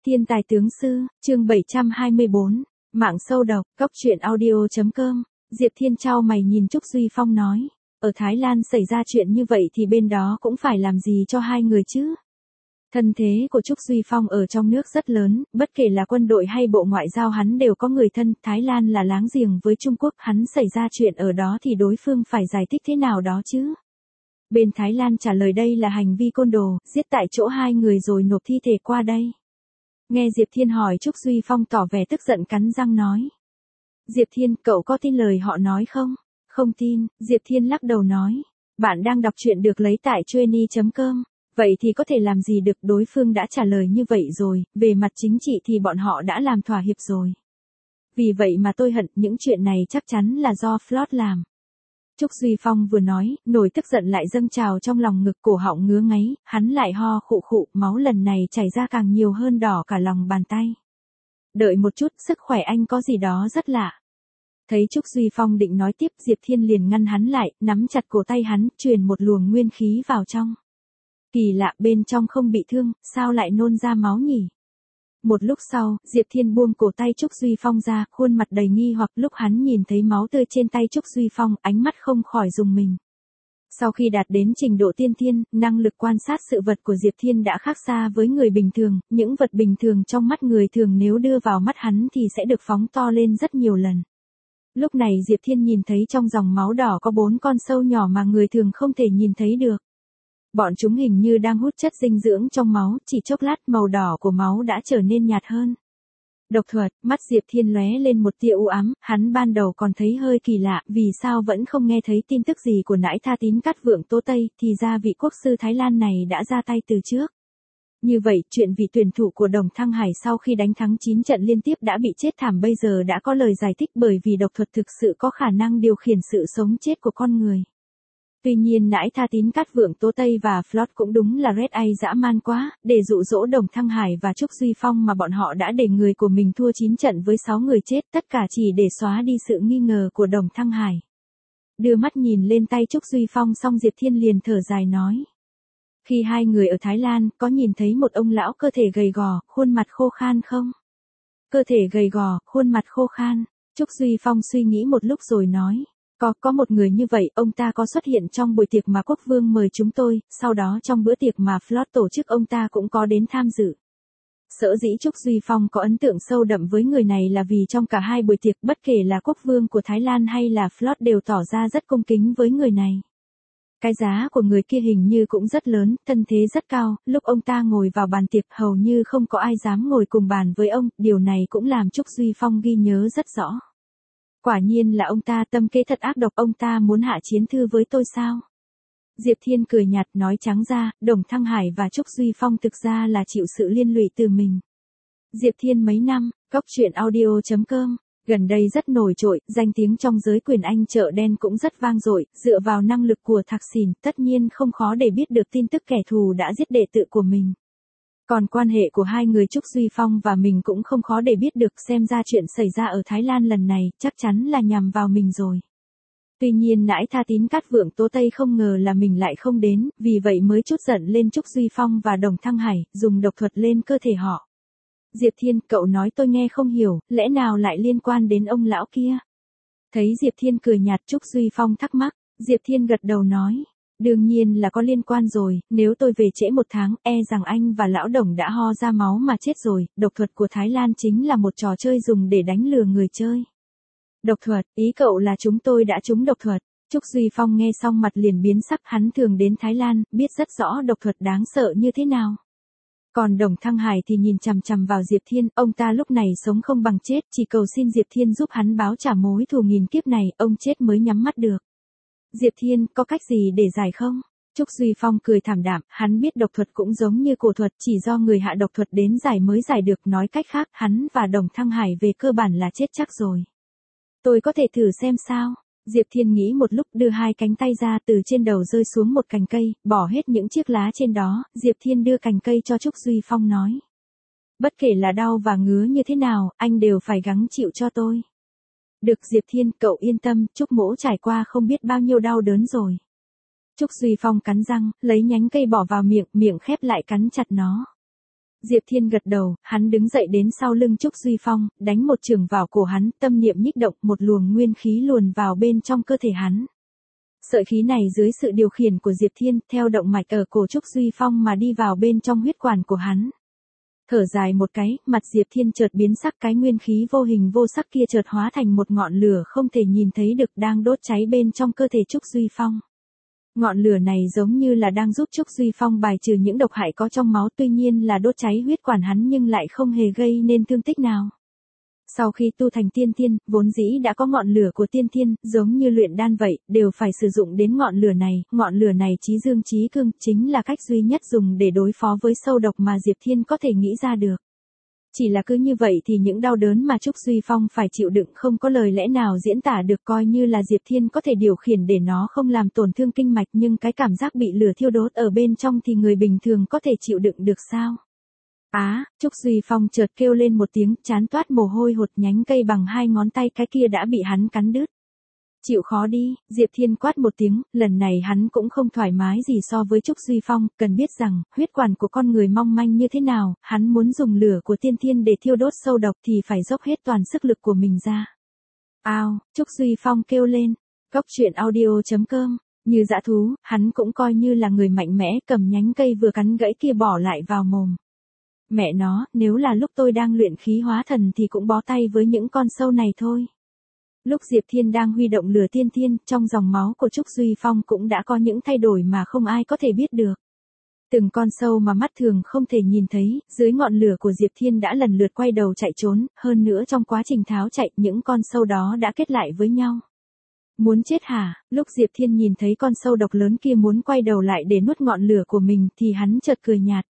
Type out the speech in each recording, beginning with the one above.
Thiên tài tướng sư, chương 724, mạng sâu độc, góc truyện audio.com, Diệp Thiên chau mày nhìn Trúc Duy Phong nói, ở Thái Lan xảy ra chuyện như vậy thì bên đó cũng phải làm gì cho hai người chứ? Thân thế của Trúc Duy Phong ở trong nước rất lớn, bất kể là quân đội hay bộ ngoại giao hắn đều có người thân, Thái Lan là láng giềng với Trung Quốc, hắn xảy ra chuyện ở đó thì đối phương phải giải thích thế nào đó chứ? Bên Thái Lan trả lời đây là hành vi côn đồ, giết tại chỗ hai người rồi nộp thi thể qua đây. Nghe Diệp Thiên hỏi Trúc Duy Phong tỏ vẻ tức giận cắn răng nói. Diệp Thiên, cậu có tin lời họ nói không? Không tin, Diệp Thiên lắc đầu nói. Bạn đang đọc truyện được lấy tại Trueny.com. Vậy thì có thể làm gì được, đối phương đã trả lời như vậy rồi, về mặt chính trị thì bọn họ đã làm thỏa hiệp rồi. Vì vậy mà tôi hận, những chuyện này chắc chắn là do Floyd làm. Trúc Duy Phong vừa nói, nổi tức giận lại dâng trào trong lòng ngực, cổ họng ngứa ngáy, hắn lại ho khụ khụ, máu lần này chảy ra càng nhiều hơn, đỏ cả lòng bàn tay. Đợi một chút, sức khỏe anh có gì đó rất lạ. Thấy Trúc Duy Phong định nói tiếp, Diệp Thiên liền ngăn hắn lại, nắm chặt cổ tay hắn, truyền một luồng nguyên khí vào trong. Kỳ lạ, bên trong không bị thương, sao lại nôn ra máu nhỉ? Một lúc sau, Diệp Thiên buông cổ tay Trúc Duy Phong ra, khuôn mặt đầy nghi hoặc, lúc hắn nhìn thấy máu tươi trên tay Trúc Duy Phong, ánh mắt không khỏi rùng mình. Sau khi đạt đến trình độ tiên thiên, năng lực quan sát sự vật của Diệp Thiên đã khác xa với người bình thường, những vật bình thường trong mắt người thường nếu đưa vào mắt hắn thì sẽ được phóng to lên rất nhiều lần. Lúc này Diệp Thiên nhìn thấy trong dòng máu đỏ có 4 con sâu nhỏ mà người thường không thể nhìn thấy được. Bọn chúng hình như đang hút chất dinh dưỡng trong máu, chỉ chốc lát màu đỏ của máu đã trở nên nhạt hơn. Độc thuật, mắt Diệp Thiên lóe lên một tia u ám, hắn ban đầu còn thấy hơi kỳ lạ, vì sao vẫn không nghe thấy tin tức gì của nãi Tha Tín Cát Vượng Tố Tây, thì ra vị quốc sư Thái Lan này đã ra tay từ trước. Như vậy, chuyện vị tuyển thủ của Đồng Thăng Hải sau khi đánh thắng 9 trận liên tiếp đã bị chết thảm bây giờ đã có lời giải thích, bởi vì độc thuật thực sự có khả năng điều khiển sự sống chết của con người. Tuy nhiên nãi Tha Tín Cát Vượng Tố Tây và Floyd cũng đúng là Red Eye dã man quá, để dụ dỗ Đồng Thăng Hải và Trúc Duy Phong mà bọn họ đã để người của mình thua 9 trận với 6 người chết, tất cả chỉ để xóa đi sự nghi ngờ của Đồng Thăng Hải. Đưa mắt nhìn lên tay Trúc Duy Phong xong Diệp Thiên liền thở dài nói. Khi hai người ở Thái Lan, có nhìn thấy một ông lão cơ thể gầy gò, khuôn mặt khô khan không? Cơ thể gầy gò, khuôn mặt khô khan, Trúc Duy Phong suy nghĩ một lúc rồi nói. Có một người như vậy, ông ta có xuất hiện trong buổi tiệc mà quốc vương mời chúng tôi, sau đó trong bữa tiệc mà Floyd tổ chức ông ta cũng có đến tham dự. Sở dĩ Trúc Duy Phong có ấn tượng sâu đậm với người này là vì trong cả hai buổi tiệc, bất kể là quốc vương của Thái Lan hay là Floyd đều tỏ ra rất cung kính với người này. Cái giá của người kia hình như cũng rất lớn, thân thế rất cao, lúc ông ta ngồi vào bàn tiệc hầu như không có ai dám ngồi cùng bàn với ông, điều này cũng làm Trúc Duy Phong ghi nhớ rất rõ. Quả nhiên là ông ta tâm kế thật ác độc, ông ta muốn hạ chiến thư với tôi sao? Diệp Thiên cười nhạt nói trắng ra, Đồng Thăng Hải và Trúc Duy Phong thực ra là chịu sự liên lụy từ mình. Diệp Thiên mấy năm, góc truyện audio.com, gần đây rất nổi trội, danh tiếng trong giới quyền Anh chợ đen cũng rất vang dội, dựa vào năng lực của Thạc Sìn, tất nhiên không khó để biết được tin tức kẻ thù đã giết đệ tử của mình. Còn quan hệ của hai người Trúc Duy Phong và mình cũng không khó để biết được, xem ra chuyện xảy ra ở Thái Lan lần này chắc chắn là nhằm vào mình rồi. Tuy nhiên nãi Tha Tín Cát Vượng Tố Tây không ngờ là mình lại không đến, vì vậy mới trút giận lên Trúc Duy Phong và Đồng Thăng Hải, dùng độc thuật lên cơ thể họ. Diệp Thiên, cậu nói tôi nghe không hiểu, lẽ nào lại liên quan đến ông lão kia? Thấy Diệp Thiên cười nhạt, Trúc Duy Phong thắc mắc, Diệp Thiên gật đầu nói. Đương nhiên là có liên quan rồi, nếu tôi về trễ 1 tháng, e rằng anh và lão Đồng đã ho ra máu mà chết rồi, độc thuật của Thái Lan chính là một trò chơi dùng để đánh lừa người chơi. Độc thuật, ý cậu là chúng tôi đã trúng độc thuật. Trúc Duy Phong nghe xong mặt liền biến sắc, hắn thường đến Thái Lan, biết rất rõ độc thuật đáng sợ như thế nào. Còn Đồng Thăng Hải thì nhìn chằm chằm vào Diệp Thiên, ông ta lúc này sống không bằng chết, chỉ cầu xin Diệp Thiên giúp hắn báo trả mối thù nghìn kiếp này, ông chết mới nhắm mắt được. Diệp Thiên, có cách gì để giải không? Trúc Duy Phong cười thảm đạm, hắn biết độc thuật cũng giống như cổ thuật, chỉ do người hạ độc thuật đến giải mới giải được, nói cách khác, hắn và Đồng Thăng Hải về cơ bản là chết chắc rồi. Tôi có thể thử xem sao? Diệp Thiên nghĩ một lúc, đưa hai cánh tay ra, từ trên đầu rơi xuống một cành cây, bỏ hết những chiếc lá trên đó, Diệp Thiên đưa cành cây cho Trúc Duy Phong nói. Bất kể là đau và ngứa như thế nào, anh đều phải gắng chịu cho tôi. Được Diệp Thiên, cậu yên tâm, Trúc mỗ trải qua không biết bao nhiêu đau đớn rồi. Trúc Duy Phong cắn răng, lấy nhánh cây bỏ vào miệng, miệng khép lại cắn chặt nó. Diệp Thiên gật đầu, hắn đứng dậy đến sau lưng Trúc Duy Phong, đánh một chưởng vào cổ hắn, tâm niệm nhích động, một luồng nguyên khí luồn vào bên trong cơ thể hắn. Sợi khí này dưới sự điều khiển của Diệp Thiên, theo động mạch ở cổ Trúc Duy Phong mà đi vào bên trong huyết quản của hắn. Thở dài một cái, mặt Diệp Thiên chợt biến sắc, cái nguyên khí vô hình vô sắc kia chợt hóa thành một ngọn lửa không thể nhìn thấy được đang đốt cháy bên trong cơ thể Trúc Duy Phong. Ngọn lửa này giống như là đang giúp Trúc Duy Phong bài trừ những độc hại có trong máu, tuy nhiên là đốt cháy huyết quản hắn nhưng lại không hề gây nên thương tích nào. Sau khi tu thành tiên thiên, vốn dĩ đã có ngọn lửa của tiên thiên, giống như luyện đan vậy, đều phải sử dụng đến ngọn lửa này chí dương chí cương, chính là cách duy nhất dùng để đối phó với sâu độc mà Diệp Thiên có thể nghĩ ra được. Chỉ là cứ như vậy thì những đau đớn mà Trúc Duy Phong phải chịu đựng không có lời lẽ nào diễn tả được, coi như là Diệp Thiên có thể điều khiển để nó không làm tổn thương kinh mạch, nhưng cái cảm giác bị lửa thiêu đốt ở bên trong thì người bình thường có thể chịu đựng được sao? Trúc Duy Phong chợt kêu lên một tiếng, trán toát mồ hôi hột, nhánh cây bằng 2 ngón tay cái kia đã bị hắn cắn đứt. Chịu khó đi, Diệp Thiên quát một tiếng, lần này hắn cũng không thoải mái gì so với Trúc Duy Phong, cần biết rằng, huyết quản của con người mong manh như thế nào, hắn muốn dùng lửa của tiên thiên để thiêu đốt sâu độc thì phải dốc hết toàn sức lực của mình ra. Trúc Duy Phong kêu lên, Cốc Truyện Audio.com, như dã thú, hắn cũng coi như là người mạnh mẽ, cầm nhánh cây vừa cắn gãy kia bỏ lại vào mồm. Mẹ nó, nếu là lúc tôi đang luyện khí hóa thần thì cũng bó tay với những con sâu này thôi. Lúc Diệp Thiên đang huy động lửa tiên thiên, trong dòng máu của Trúc Duy Phong cũng đã có những thay đổi mà không ai có thể biết được. Từng con sâu mà mắt thường không thể nhìn thấy, dưới ngọn lửa của Diệp Thiên đã lần lượt quay đầu chạy trốn, hơn nữa trong quá trình tháo chạy, những con sâu đó đã kết lại với nhau. Muốn chết hả? Lúc Diệp Thiên nhìn thấy con sâu độc lớn kia muốn quay đầu lại để nuốt ngọn lửa của mình thì hắn chợt cười nhạt.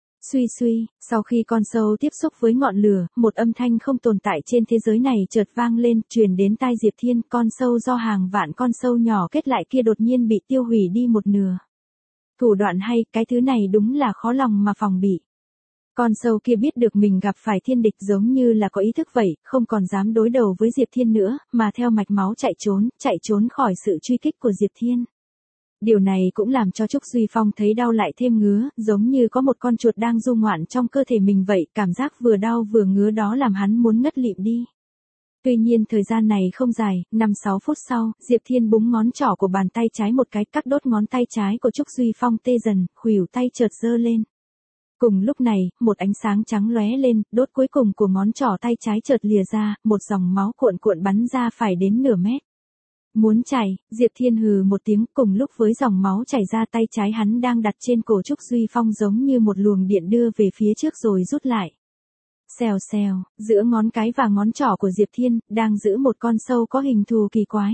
Suy, sau khi con sâu tiếp xúc với ngọn lửa, một âm thanh không tồn tại trên thế giới này chợt vang lên, truyền đến tai Diệp Thiên, con sâu do hàng vạn con sâu nhỏ kết lại kia đột nhiên bị tiêu hủy đi một nửa. Thủ đoạn hay, cái thứ này đúng là khó lòng mà phòng bị. Con sâu kia biết được mình gặp phải thiên địch giống như là có ý thức vậy, không còn dám đối đầu với Diệp Thiên nữa, mà theo mạch máu chạy trốn khỏi sự truy kích của Diệp Thiên. Điều này cũng làm cho Trúc Duy Phong thấy đau lại thêm ngứa, giống như có một con chuột đang du ngoạn trong cơ thể mình vậy, cảm giác vừa đau vừa ngứa đó làm hắn muốn ngất lịm đi. Tuy nhiên thời gian này không dài, 5-6 phút sau, Diệp Thiên búng ngón trỏ của bàn tay trái một cái, các đốt ngón tay trái của Trúc Duy Phong tê dần, khuỷu tay chợt giơ lên. Cùng lúc này, một ánh sáng trắng lóe lên, đốt cuối cùng của ngón trỏ tay trái chợt lìa ra, một dòng máu cuộn cuộn bắn ra phải đến nửa mét. Muốn chảy, Diệp Thiên hừ một tiếng, cùng lúc với dòng máu chảy ra, tay trái hắn đang đặt trên cổ Trúc Duy Phong giống như một luồng điện đưa về phía trước rồi rút lại. Xèo, giữa ngón cái và ngón trỏ của Diệp Thiên, đang giữ một con sâu có hình thù kỳ quái.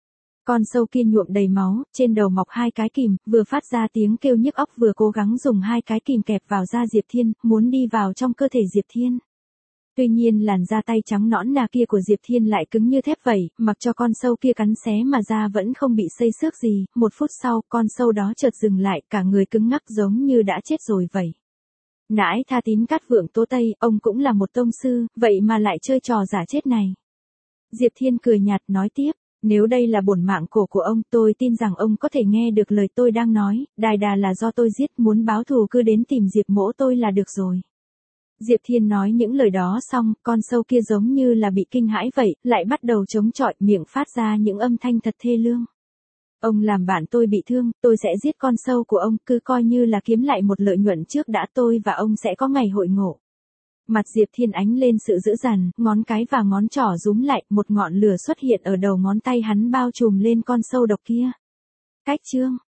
Con sâu kia nhuộm đầy máu, trên đầu mọc 2 cái kìm, vừa phát ra tiếng kêu nhức óc vừa cố gắng dùng 2 cái kìm kẹp vào da Diệp Thiên, muốn đi vào trong cơ thể Diệp Thiên. Tuy nhiên làn da tay trắng nõn nà kia của Diệp Thiên lại cứng như thép vậy, mặc cho con sâu kia cắn xé mà da vẫn không bị xây xước gì, 1 phút sau, con sâu đó chợt dừng lại, cả người cứng ngắc giống như đã chết rồi vậy. Nãi Tha Tín Cát Vượng Tố Tây, ông cũng là một tông sư, vậy mà lại chơi trò giả chết này. Diệp Thiên cười nhạt nói tiếp, nếu đây là bổn mạng cổ của ông, tôi tin rằng ông có thể nghe được lời tôi đang nói, đài đà là do tôi giết, muốn báo thù cứ đến tìm Diệp mỗ tôi là được rồi. Diệp Thiên nói những lời đó xong, con sâu kia giống như là bị kinh hãi vậy, lại bắt đầu chống chọi, miệng phát ra những âm thanh thật thê lương. Ông làm bạn tôi bị thương, tôi sẽ giết con sâu của ông, cứ coi như là kiếm lại một lợi nhuận trước đã, tôi và ông sẽ có ngày hội ngộ. Mặt Diệp Thiên ánh lên sự dữ dằn, ngón cái và ngón trỏ rúm lại, một ngọn lửa xuất hiện ở đầu ngón tay hắn bao trùm lên con sâu độc kia. Cách chương